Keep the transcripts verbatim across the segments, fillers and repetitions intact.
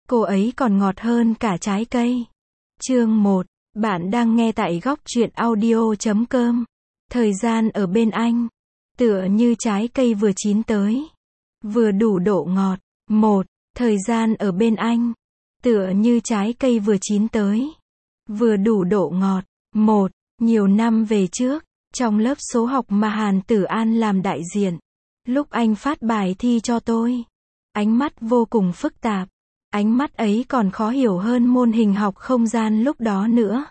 cô ấy còn ngọt hơn cả trái cây. Chương một. Bạn đang nghe tại góc truyện audio chấm com. Thời gian ở bên anh, tựa như trái cây vừa chín tới, vừa đủ độ ngọt. Một. Thời gian ở bên anh, tựa như trái cây vừa chín tới, vừa đủ độ ngọt. Một. Nhiều năm về trước, trong lớp số học mà Hàn Tử An làm đại diện, lúc anh phát bài thi cho tôi, ánh mắt vô cùng phức tạp. Ánh mắt ấy còn khó hiểu hơn môn hình học không gian lúc đó nữa.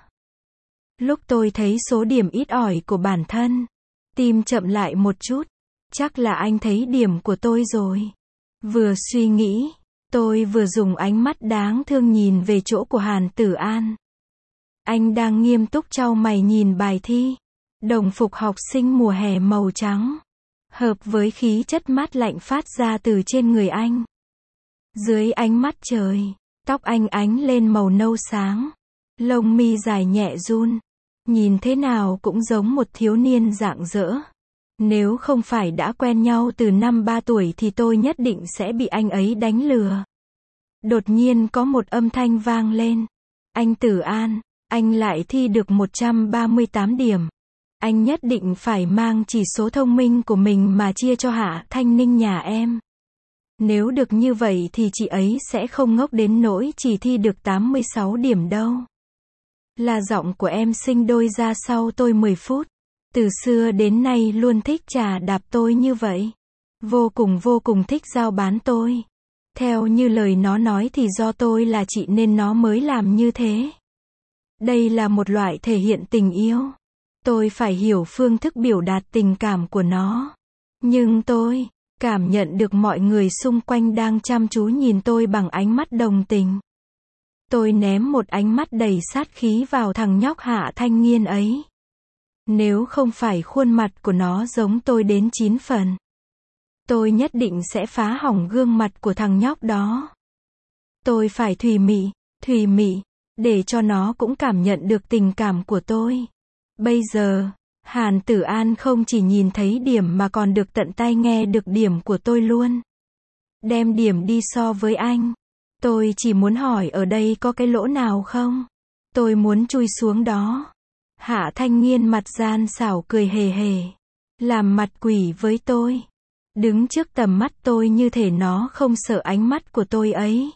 Lúc tôi thấy số điểm ít ỏi của bản thân, tim chậm lại một chút. Chắc là anh thấy điểm của tôi rồi. Vừa suy nghĩ, tôi vừa dùng ánh mắt đáng thương nhìn về chỗ của Hàn Tử An. Anh đang nghiêm túc chau mày nhìn bài thi. Đồng phục học sinh mùa hè màu trắng, hợp với khí chất mát lạnh phát ra từ trên người anh. Dưới ánh mắt trời, tóc anh ánh lên màu nâu sáng, lông mi dài nhẹ run, nhìn thế nào cũng giống một thiếu niên rạng rỡ. Nếu không phải đã quen nhau từ năm ba tuổi thì tôi nhất định sẽ bị anh ấy đánh lừa. Đột nhiên có một âm thanh vang lên. Anh Tử An, anh lại thi được một trăm ba mươi tám điểm. Anh nhất định phải mang chỉ số thông minh của mình mà chia cho Hạ Thanh Ninh nhà em. Nếu được như vậy thì chị ấy sẽ không ngốc đến nỗi chỉ thi được tám mươi sáu điểm đâu. Là giọng của em sinh đôi ra sau tôi mười phút. Từ xưa đến nay luôn thích chà đạp tôi như vậy. Vô cùng vô cùng thích giao bán tôi. Theo như lời nó nói thì do tôi là chị nên nó mới làm như thế. Đây là một loại thể hiện tình yêu. Tôi phải hiểu phương thức biểu đạt tình cảm của nó. Nhưng tôi cảm nhận được mọi người xung quanh đang chăm chú nhìn tôi bằng ánh mắt đồng tình. Tôi ném một ánh mắt đầy sát khí vào thằng nhóc Hạ Thanh Nghiên ấy. Nếu không phải khuôn mặt của nó giống tôi đến chín phần, tôi nhất định sẽ phá hỏng gương mặt của thằng nhóc đó. Tôi phải thùy mị, thùy mị, để cho nó cũng cảm nhận được tình cảm của tôi. Bây giờ, Hàn Tử An không chỉ nhìn thấy điểm mà còn được tận tai nghe được điểm của tôi luôn. Đem điểm đi so với anh. Tôi chỉ muốn hỏi ở đây có cái lỗ nào không? Tôi muốn chui xuống đó. Hạ Thanh Nghiên mặt gian xảo cười hề hề. Làm mặt quỷ với tôi. Đứng trước tầm mắt tôi như thể nó không sợ ánh mắt của tôi ấy.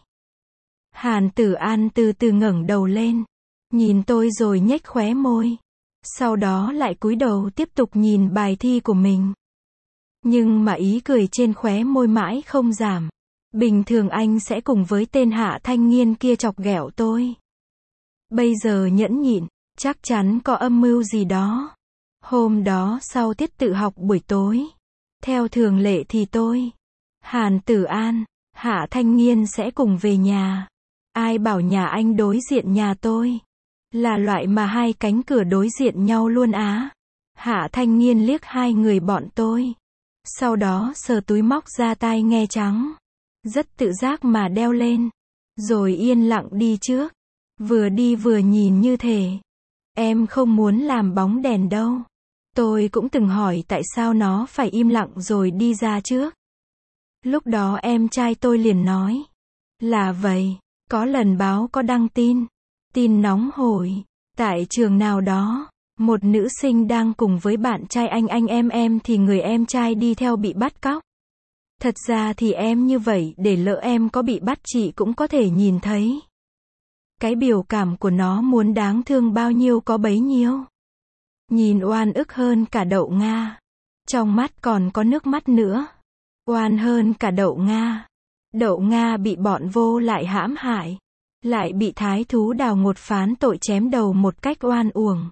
Hàn Tử An từ từ ngẩng đầu lên. Nhìn tôi rồi nhếch khóe môi. Sau đó lại cúi đầu tiếp tục nhìn bài thi của mình. Nhưng mà ý cười trên khóe môi mãi không giảm. Bình thường anh sẽ cùng với tên Hạ Thanh Nghiên kia chọc ghẹo tôi. Bây giờ nhẫn nhịn, chắc chắn có âm mưu gì đó. Hôm đó sau tiết tự học buổi tối, theo thường lệ thì tôi, Hàn Tử An, Hạ Thanh Nghiên sẽ cùng về nhà. Ai bảo nhà anh đối diện nhà tôi là loại mà hai cánh cửa đối diện nhau luôn á. Hạ Thanh Nghiên liếc hai người bọn tôi. Sau đó sờ túi móc ra tai nghe trắng. Rất tự giác mà đeo lên. Rồi yên lặng đi trước. Vừa đi vừa nhìn như thể em không muốn làm bóng đèn đâu. Tôi cũng từng hỏi tại sao nó phải im lặng rồi đi ra trước. Lúc đó em trai tôi liền nói là vậy. Có lần báo có đăng tin. Tin nóng hổi. Tại trường nào đó, một nữ sinh đang cùng với bạn trai anh anh em em thì người em trai đi theo bị bắt cóc. Thật ra thì em như vậy để lỡ em có bị bắt chị cũng có thể nhìn thấy. Cái biểu cảm của nó muốn đáng thương bao nhiêu có bấy nhiêu. Nhìn oan ức hơn cả đậu Nga. Trong mắt còn có nước mắt nữa. Oan hơn cả đậu Nga. Đậu Nga bị bọn vô lại hãm hại. Lại bị thái thú đào ngột phán tội chém đầu một cách oan uổng.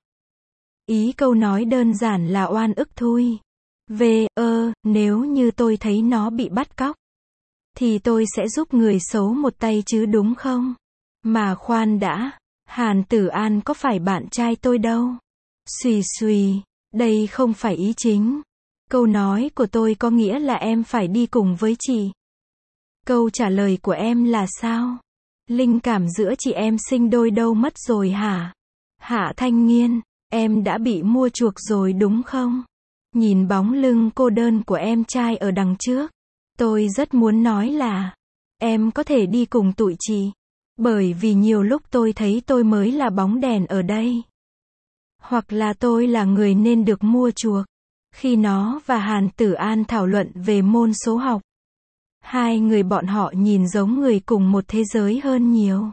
Ý câu nói đơn giản là oan ức thôi. Về, ơ, nếu như tôi thấy nó bị bắt cóc, thì tôi sẽ giúp người xấu một tay chứ đúng không? Mà khoan đã, Hàn Tử An có phải bạn trai tôi đâu. Xùy xùy, đây không phải ý chính. Câu nói của tôi có nghĩa là em phải đi cùng với chị. Câu trả lời của em là sao? Linh cảm giữa chị em sinh đôi đâu mất rồi hả? Hạ Thanh Nghiên, em đã bị mua chuộc rồi đúng không? Nhìn bóng lưng cô đơn của em trai ở đằng trước, tôi rất muốn nói là em có thể đi cùng tụi chị. Bởi vì nhiều lúc tôi thấy tôi mới là bóng đèn ở đây. Hoặc là tôi là người nên được mua chuộc. Khi nó và Hàn Tử An thảo luận về môn số học, hai người bọn họ nhìn giống người cùng một thế giới hơn nhiều.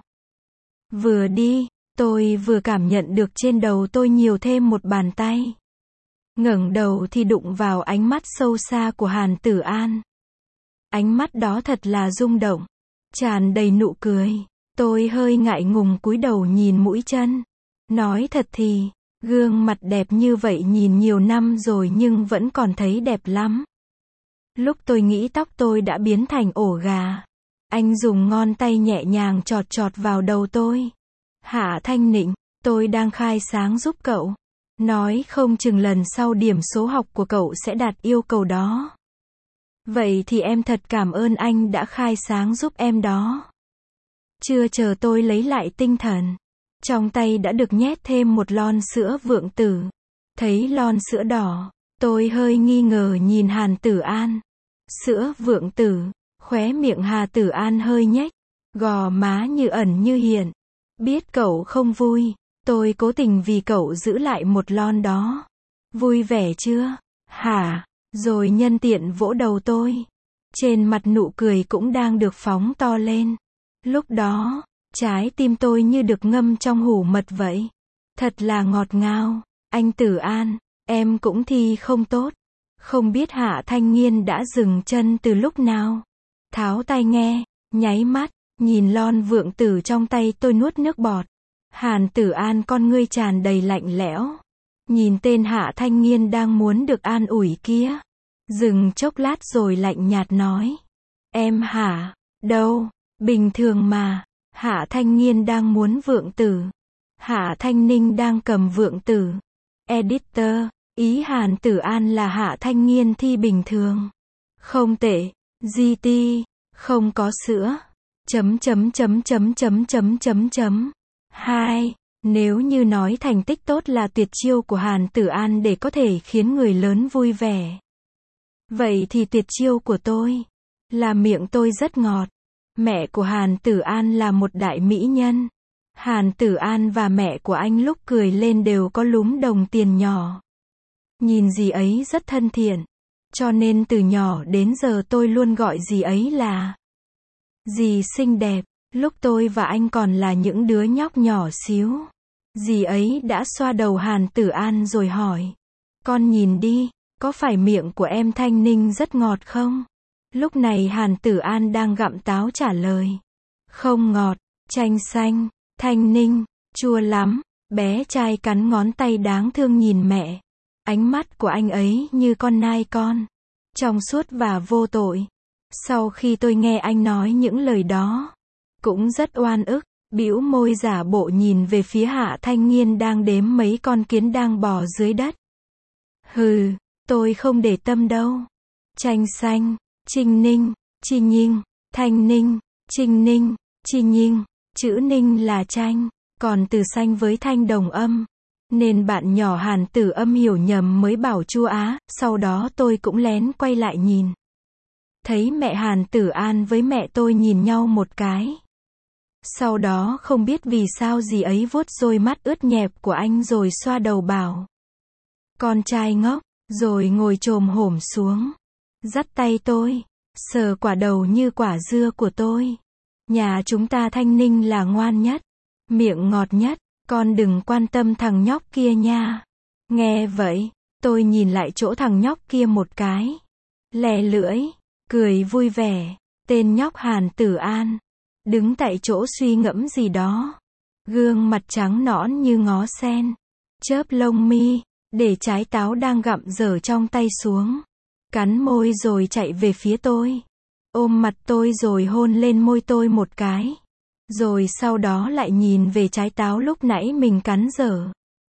Vừa đi, tôi vừa cảm nhận được trên đầu tôi nhiều thêm một bàn tay. Ngẩng đầu thì đụng vào ánh mắt sâu xa của Hàn Tử An. Ánh mắt đó thật là rung động, tràn đầy nụ cười. Tôi hơi ngại ngùng cúi đầu nhìn mũi chân. Nói thật thì, gương mặt đẹp như vậy nhìn nhiều năm rồi nhưng vẫn còn thấy đẹp lắm. Lúc tôi nghĩ tóc tôi đã biến thành ổ gà, anh dùng ngón tay nhẹ nhàng chọt chọt vào đầu tôi. Hạ Thanh Nịnh, tôi đang khai sáng giúp cậu. Nói không chừng lần sau điểm số học của cậu sẽ đạt yêu cầu đó. Vậy thì em thật cảm ơn anh đã khai sáng giúp em đó. Chưa chờ tôi lấy lại tinh thần, trong tay đã được nhét thêm một lon sữa Vượng Tử. Thấy lon sữa đỏ, tôi hơi nghi ngờ nhìn Hàn Tử An. Sữa Vượng Tử, khóe miệng Hà Tử An hơi nhếch, gò má như ẩn như hiện. Biết cậu không vui, tôi cố tình vì cậu giữ lại một lon đó. Vui vẻ chưa? Hả? Rồi nhân tiện vỗ đầu tôi. Trên mặt nụ cười cũng đang được phóng to lên. Lúc đó, trái tim tôi như được ngâm trong hủ mật vậy. Thật là ngọt ngào. Anh Tử An, em cũng thi không tốt. Không biết Hạ Thanh Nghiên đã dừng chân từ lúc nào. Tháo tai nghe, nháy mắt, nhìn lon Vượng Tử trong tay tôi nuốt nước bọt. Hàn Tử An con ngươi tràn đầy lạnh lẽo. Nhìn tên Hạ Thanh Nghiên đang muốn được an ủi kia. Dừng chốc lát rồi lạnh nhạt nói. Em hả? Đâu? Bình thường mà. Hạ Thanh Nghiên đang muốn Vượng Tử. Hạ Thanh Ninh đang cầm Vượng Tử. Editor, ý Hàn Tử An là Hạ Thanh Nghiên thi bình thường. Không tệ. giê tê, không có sữa. Chấm chấm chấm chấm chấm chấm chấm chấm. Hai, nếu như nói thành tích tốt là tuyệt chiêu của Hàn Tử An để có thể khiến người lớn vui vẻ. Vậy thì tuyệt chiêu của tôi là miệng tôi rất ngọt. Mẹ của Hàn Tử An là một đại mỹ nhân. Hàn Tử An và mẹ của anh lúc cười lên đều có lúm đồng tiền nhỏ. Nhìn dì ấy rất thân thiện. Cho nên từ nhỏ đến giờ tôi luôn gọi dì ấy là dì xinh đẹp. Lúc tôi và anh còn là những đứa nhóc nhỏ xíu, dì ấy đã xoa đầu Hàn Tử An rồi hỏi. Con nhìn đi, có phải miệng của em Thanh Ninh rất ngọt không? Lúc này Hàn Tử An đang gặm táo trả lời. Không ngọt, chanh xanh, Thanh Ninh, chua lắm. Bé trai cắn ngón tay đáng thương nhìn mẹ. Ánh mắt của anh ấy như con nai con, trong suốt và vô tội. Sau khi tôi nghe anh nói những lời đó, cũng rất oan ức, bĩu môi giả bộ nhìn về phía Hạ Thanh Nghiên đang đếm mấy con kiến đang bò dưới đất. Hừ, tôi không để tâm đâu. Chanh xanh, Trinh Ninh, Chi Nhinh, Thanh Ninh, Trinh Ninh, Chi Nhinh, chữ Ninh là chanh, còn từ xanh với thanh đồng âm. Nên bạn nhỏ Hàn Tử Âm hiểu nhầm mới bảo chua á, sau đó tôi cũng lén quay lại nhìn. Thấy mẹ Hàn Tử An với mẹ tôi nhìn nhau một cái. Sau đó không biết vì sao dì ấy vuốt đôi mắt ướt nhẹp của anh rồi xoa đầu bảo. Con trai ngốc, rồi ngồi chồm hổm xuống. Dắt tay tôi, sờ quả đầu như quả dưa của tôi. Nhà chúng ta Thanh Ninh là ngoan nhất, miệng ngọt nhất, con đừng quan tâm thằng nhóc kia nha. Nghe vậy, tôi nhìn lại chỗ thằng nhóc kia một cái. Lè lưỡi, cười vui vẻ, tên nhóc Hàn Tử An. Đứng tại chỗ suy ngẫm gì đó. Gương mặt trắng nõn như ngó sen. Chớp lông mi, để trái táo đang gặm dở trong tay xuống. Cắn môi rồi chạy về phía tôi. Ôm mặt tôi rồi hôn lên môi tôi một cái. Rồi sau đó lại nhìn về trái táo lúc nãy mình cắn dở.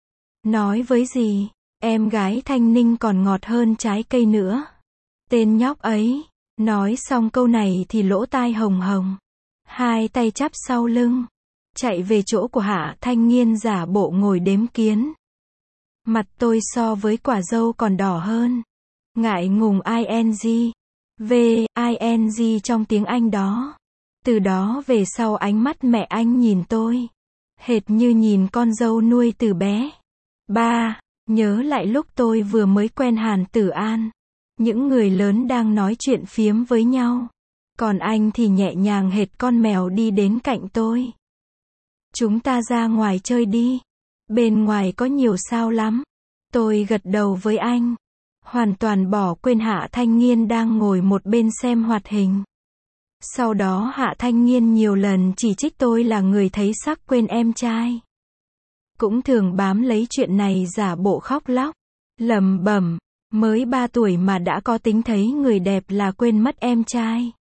Nói với dì, em gái Thanh Ninh còn ngọt hơn trái cây nữa. Tên nhóc ấy, nói xong câu này thì lỗ tai hồng hồng. Hai tay chắp sau lưng, chạy về chỗ của Hạ Thanh Nghiên giả bộ ngồi đếm kiến. Mặt tôi so với quả dâu còn đỏ hơn. Ngại ngùng ing, v, ing trong tiếng Anh đó. Từ đó về sau ánh mắt mẹ anh nhìn tôi, hệt như nhìn con dâu nuôi từ bé. Ba, nhớ lại lúc tôi vừa mới quen Hàn Tử An. Những người lớn đang nói chuyện phiếm với nhau. Còn anh thì nhẹ nhàng hệt con mèo đi đến cạnh tôi. Chúng ta ra ngoài chơi đi. Bên ngoài có nhiều sao lắm. Tôi gật đầu với anh. Hoàn toàn bỏ quên Hạ Thanh Nghiên đang ngồi một bên xem hoạt hình. Sau đó Hạ Thanh Nghiên nhiều lần chỉ trích tôi là người thấy sắc quên em trai. Cũng thường bám lấy chuyện này giả bộ khóc lóc, lẩm bẩm, mới ba tuổi mà đã có tính thấy người đẹp là quên mất em trai.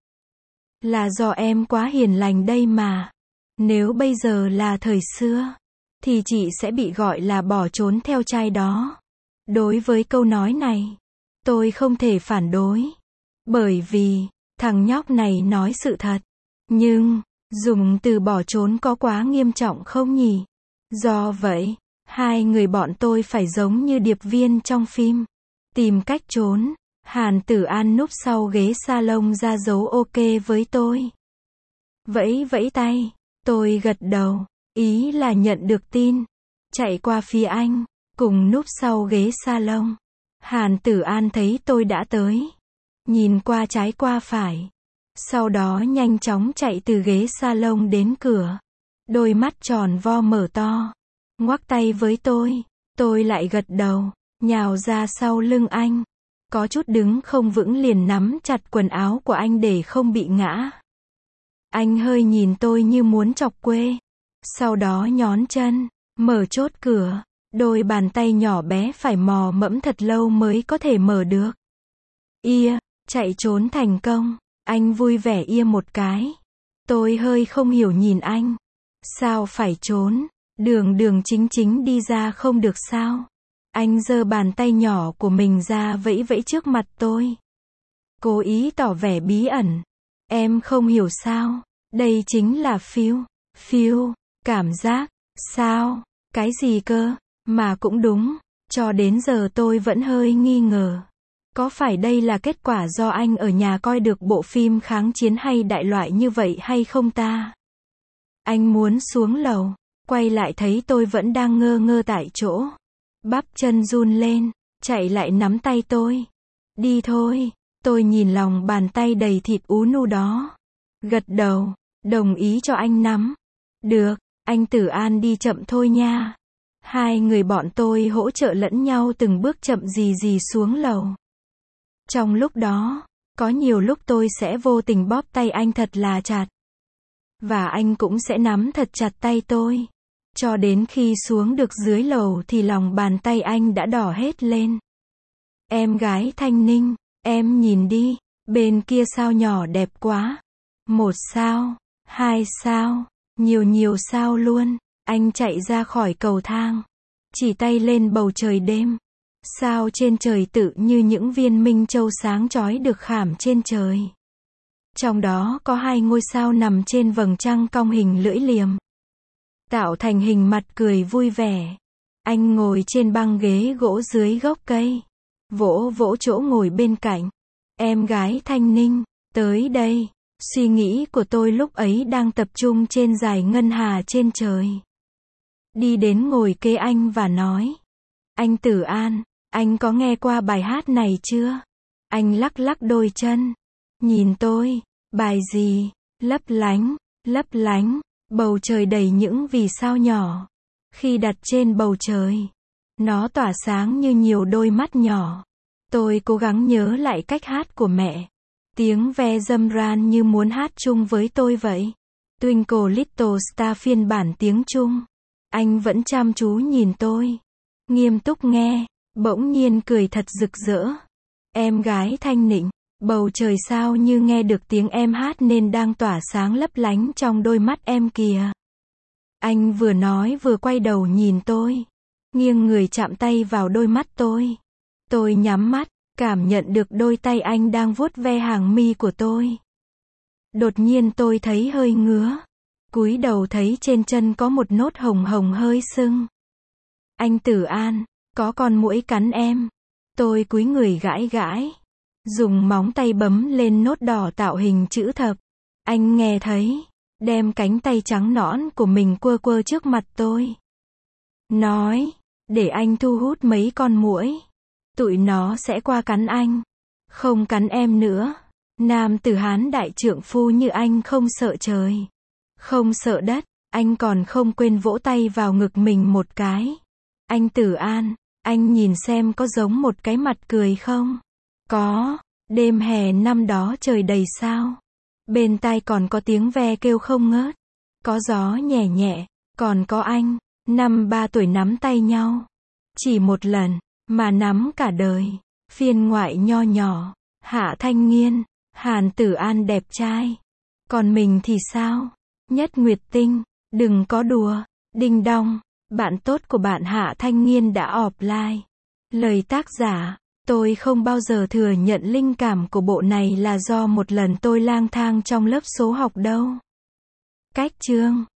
Là do em quá hiền lành đây mà. Nếu bây giờ là thời xưa, thì chị sẽ bị gọi là bỏ trốn theo trai đó. Đối với câu nói này, tôi không thể phản đối. Bởi vì, thằng nhóc này nói sự thật. Nhưng, dùng từ bỏ trốn có quá nghiêm trọng không nhỉ? Do vậy, hai người bọn tôi phải giống như điệp viên trong phim. Tìm cách trốn. Hàn Tử An núp sau ghế salon ra dấu ok với tôi. Vẫy vẫy tay. Tôi gật đầu. Ý là nhận được tin. Chạy qua phía anh. Cùng núp sau ghế salon. Hàn Tử An thấy tôi đã tới. Nhìn qua trái qua phải. Sau đó nhanh chóng chạy từ ghế salon đến cửa. Đôi mắt tròn vo mở to. Ngoắc tay với tôi. Tôi lại gật đầu. Nhào ra sau lưng anh. Có chút đứng không vững liền nắm chặt quần áo của anh để không bị ngã. Anh hơi nhìn tôi như muốn chọc quê. Sau đó nhón chân. Mở chốt cửa. Đôi bàn tay nhỏ bé phải mò mẫm thật lâu mới có thể mở được. Ia, chạy trốn thành công. Anh vui vẻ ia một cái. Tôi hơi không hiểu nhìn anh. Sao phải trốn? Đường đường chính chính đi ra không được sao? Anh giơ bàn tay nhỏ của mình ra vẫy vẫy trước mặt tôi. Cố ý tỏ vẻ bí ẩn. Em không hiểu sao? Đây chính là feel. Feel. Cảm giác. Sao? Cái gì cơ? Mà cũng đúng. Cho đến giờ tôi vẫn hơi nghi ngờ. Có phải đây là kết quả do anh ở nhà coi được bộ phim kháng chiến hay đại loại như vậy hay không ta? Anh muốn xuống lầu. Quay lại thấy tôi vẫn đang ngơ ngơ tại chỗ. Bắp chân run lên. Chạy lại nắm tay tôi. Đi thôi. Tôi nhìn lòng bàn tay đầy thịt ú nu đó. Gật đầu. Đồng ý cho anh nắm. Được. Anh Tử An đi chậm thôi nha. Hai người bọn tôi hỗ trợ lẫn nhau từng bước chậm gì gì xuống lầu. Trong lúc đó, có nhiều lúc tôi sẽ vô tình bóp tay anh thật là chặt. Và anh cũng sẽ nắm thật chặt tay tôi. Cho đến khi xuống được dưới lầu thì lòng bàn tay anh đã đỏ hết lên. Em gái Thanh Ninh, em nhìn đi, bên kia sao nhỏ đẹp quá. Một sao, hai sao, nhiều nhiều sao luôn. Anh chạy ra khỏi cầu thang. Chỉ tay lên bầu trời đêm. Sao trên trời tự như những viên minh châu sáng chói được khảm trên trời. Trong đó có hai ngôi sao nằm trên vầng trăng cong hình lưỡi liềm. Tạo thành hình mặt cười vui vẻ. Anh ngồi trên băng ghế gỗ dưới gốc cây. Vỗ vỗ chỗ ngồi bên cạnh. Em gái Thanh Ninh, tới đây. Suy nghĩ của tôi lúc ấy đang tập trung trên dải ngân hà trên trời. Đi đến ngồi kế anh và nói. Anh Tử An, anh có nghe qua bài hát này chưa? Anh lắc lắc đôi chân. Nhìn tôi. Bài gì? Lấp lánh, lấp lánh. Bầu trời đầy những vì sao nhỏ. Khi đặt trên bầu trời, nó tỏa sáng như nhiều đôi mắt nhỏ. Tôi cố gắng nhớ lại cách hát của mẹ. Tiếng ve râm ran như muốn hát chung với tôi vậy. Twinkle Little Star phiên bản tiếng Trung. Anh vẫn chăm chú nhìn tôi. Nghiêm túc nghe. Bỗng nhiên cười thật rực rỡ. Em gái Thanh Nịnh. Bầu trời sao như nghe được tiếng em hát nên đang tỏa sáng lấp lánh trong đôi mắt em kìa. Anh vừa nói vừa quay đầu nhìn tôi. Nghiêng người chạm tay vào đôi mắt tôi. Tôi nhắm mắt, cảm nhận được đôi tay anh đang vuốt ve hàng mi của tôi. Đột nhiên tôi thấy hơi ngứa. Cúi đầu thấy trên chân có một nốt hồng hồng hơi sưng. Anh Tử An, có con muỗi cắn em. Tôi cúi người gãi gãi. Dùng móng tay bấm lên nốt đỏ tạo hình chữ thập. Anh nghe thấy, đem cánh tay trắng nõn của mình quơ quơ trước mặt tôi. Nói, để anh thu hút mấy con muỗi. Tụi nó sẽ qua cắn anh. Không cắn em nữa. Nam tử Hán đại trượng phu như anh không sợ trời. Không sợ đất. Anh còn không quên vỗ tay vào ngực mình một cái. Anh Tử An, anh nhìn xem có giống một cái mặt cười không? Có. Đêm hè năm đó trời đầy sao. Bên tai còn có tiếng ve kêu không ngớt. Có gió nhẹ nhẹ. Còn có anh, năm ba tuổi nắm tay nhau. Chỉ một lần, mà nắm cả đời. Phiên ngoại nho nhỏ. Hạ Thanh Nghiên, Hàn Tử An đẹp trai. Còn mình thì sao? Nhất Nguyệt Tinh, đừng có đùa. Đinh đong, bạn tốt của bạn Hạ Thanh Nghiên đã offline. Lời tác giả, tôi không bao giờ thừa nhận linh cảm của bộ này là do một lần tôi lang thang trong lớp số học đâu. Cách chương